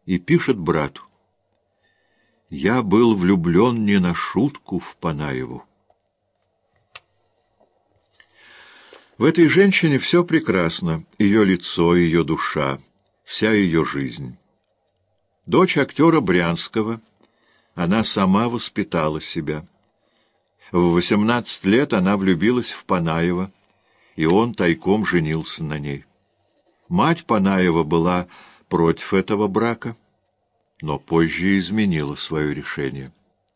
и пишет брату: «Я был влюблен не на шутку в Панаеву». В этой женщине все прекрасно: ее лицо, ее душа, вся ее жизнь. Дочь актера Брянского, она сама воспитала себя. В 18 лет она влюбилась в Панаева, и он тайком женился на ней. Мать Панаева была против этого брака, но позже изменила свое решение.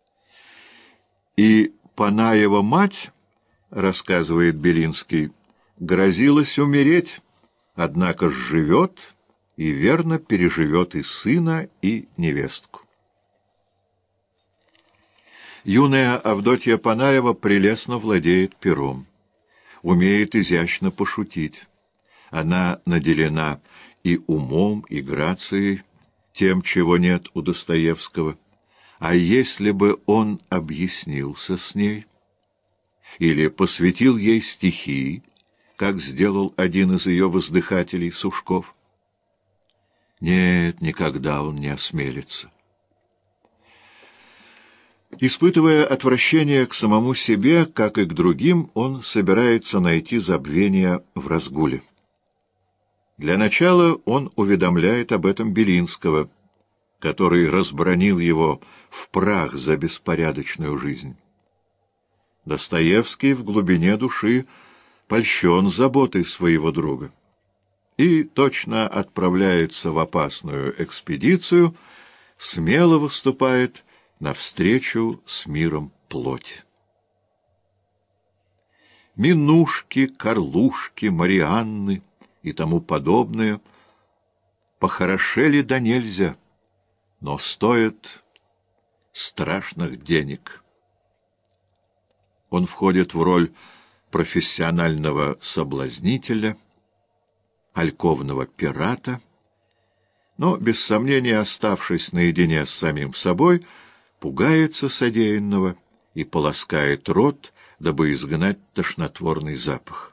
И Панаева мать, рассказывает Белинский, грозилась умереть, однако живет и верно переживет и сына, и невестку. Юная Авдотья Панаева прелестно владеет пером, умеет изящно пошутить. Она наделена и умом, и грацией, тем, чего нет у Достоевского. А если бы он объяснился с ней или посвятил ей стихи, как сделал один из ее воздыхателей, Сушков? Нет, никогда он не осмелится. Испытывая отвращение к самому себе, как и к другим, он собирается найти забвение в разгуле. Для начала он уведомляет об этом Белинского, который разбранил его в прах за беспорядочную жизнь. Достоевский в глубине души польщен заботой своего друга и точно отправляется в опасную экспедицию, смело выступает навстречу с миром плоти. Минушки, Карлушки, Марианны и тому подобное похорошели да нельзя, но стоят страшных денег. Он входит в роль профессионального соблазнителя, альковного пирата, но, без сомнения, оставшись наедине с самим собой, пугается содеянного и полоскает рот, дабы изгнать тошнотворный запах.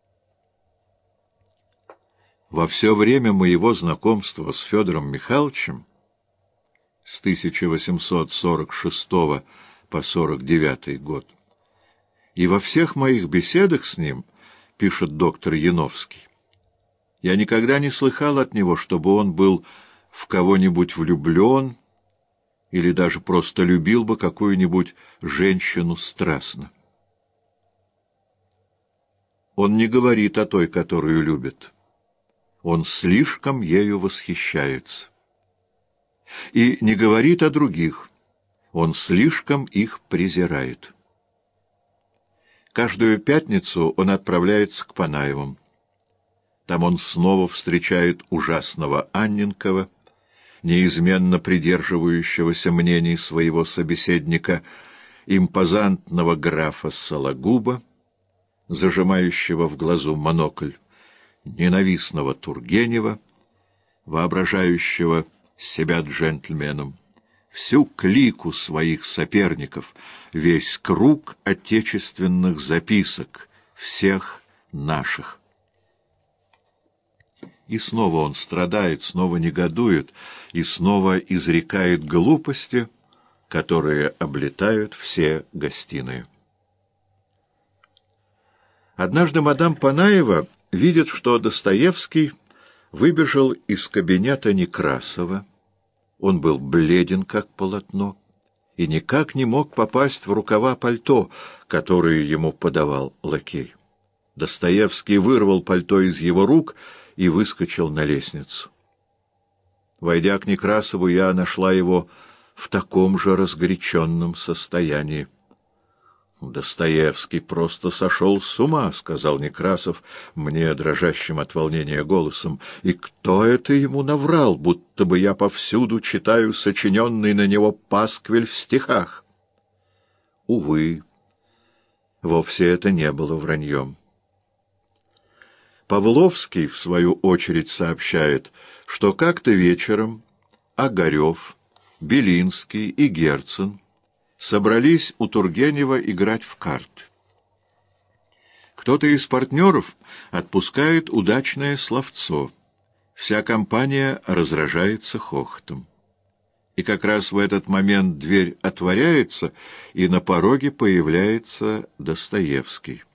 Во все время моего знакомства с Федором Михайловичем с 1846 по 49 год и во всех моих беседах с ним, пишет доктор Яновский, я никогда не слыхал от него, чтобы он был в кого-нибудь влюблен или даже просто любил бы какую-нибудь женщину страстно. Он не говорит о той, которую любит. Он слишком ею восхищается. И не говорит о других. Он слишком их презирает. Каждую пятницу он отправляется к Панаевым. Там он снова встречает ужасного Анненкова, неизменно придерживающегося мнений своего собеседника, импозантного графа Сологуба, зажимающего в глазу монокль, ненавистного Тургенева, воображающего себя джентльменом, всю клику своих соперников, весь круг отечественных записок, всех наших. И снова он страдает, снова негодует и снова изрекает глупости, которые облетают все гостиные. Однажды мадам Панаева видит, что Достоевский выбежал из кабинета Некрасова. Он был бледен, как полотно, и никак не мог попасть в рукава пальто, которое ему подавал лакей. Достоевский вырвал пальто из его рук и выскочил на лестницу. Войдя к Некрасову, я нашла его в таком же разгоряченном состоянии. «Достоевский просто сошел с ума», — сказал Некрасов мне дрожащим от волнения голосом. «И кто это ему наврал, будто бы я повсюду читаю сочиненный на него пасквиль в стихах?» Увы, вовсе это не было враньем. Павловский, в свою очередь, сообщает, что как-то вечером Огарев, Белинский и Герцен собрались у Тургенева играть в карты. Кто-то из партнеров отпускает удачное словцо. Вся компания разражается хохотом. И как раз в этот момент дверь отворяется, и на пороге появляется Достоевский.